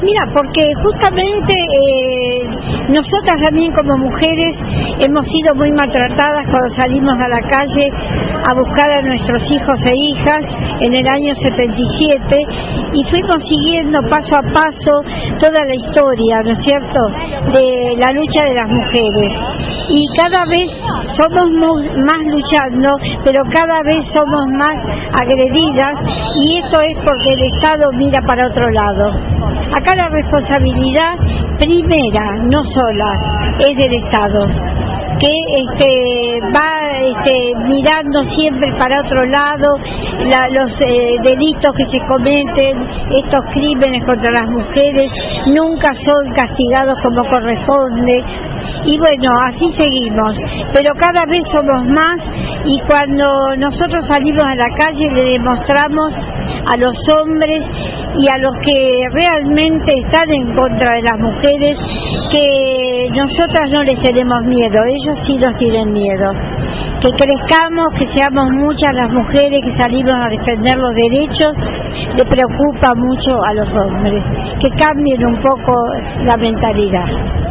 Mira, porque justamente nosotras también como mujeres hemos sido muy maltratadas cuando salimos a la calle a buscar a nuestros hijos e hijas en el año 77 y fuimos siguiendo paso a paso toda la historia, ¿no es cierto?, de la lucha de las mujeres. Y cada vez somos más luchando, pero cada vez somos más agredidas, y esto es porque el Estado mira para otro lado. Acá la responsabilidad primera, no sola, es del Estado, que va mirando siempre para otro lado los delitos que se cometen, estos crímenes contra las mujeres nunca son castigados como corresponde, y bueno, así seguimos, pero cada vez somos más, y cuando nosotros salimos a la calle le demostramos a los hombres y a los que realmente están en contra de las mujeres que nosotras no les tenemos miedo, ellos sí nos tienen miedo. Que crezcamos, que seamos muchas las mujeres que salimos a defender los derechos, le preocupa mucho a los hombres, que cambien un poco la mentalidad.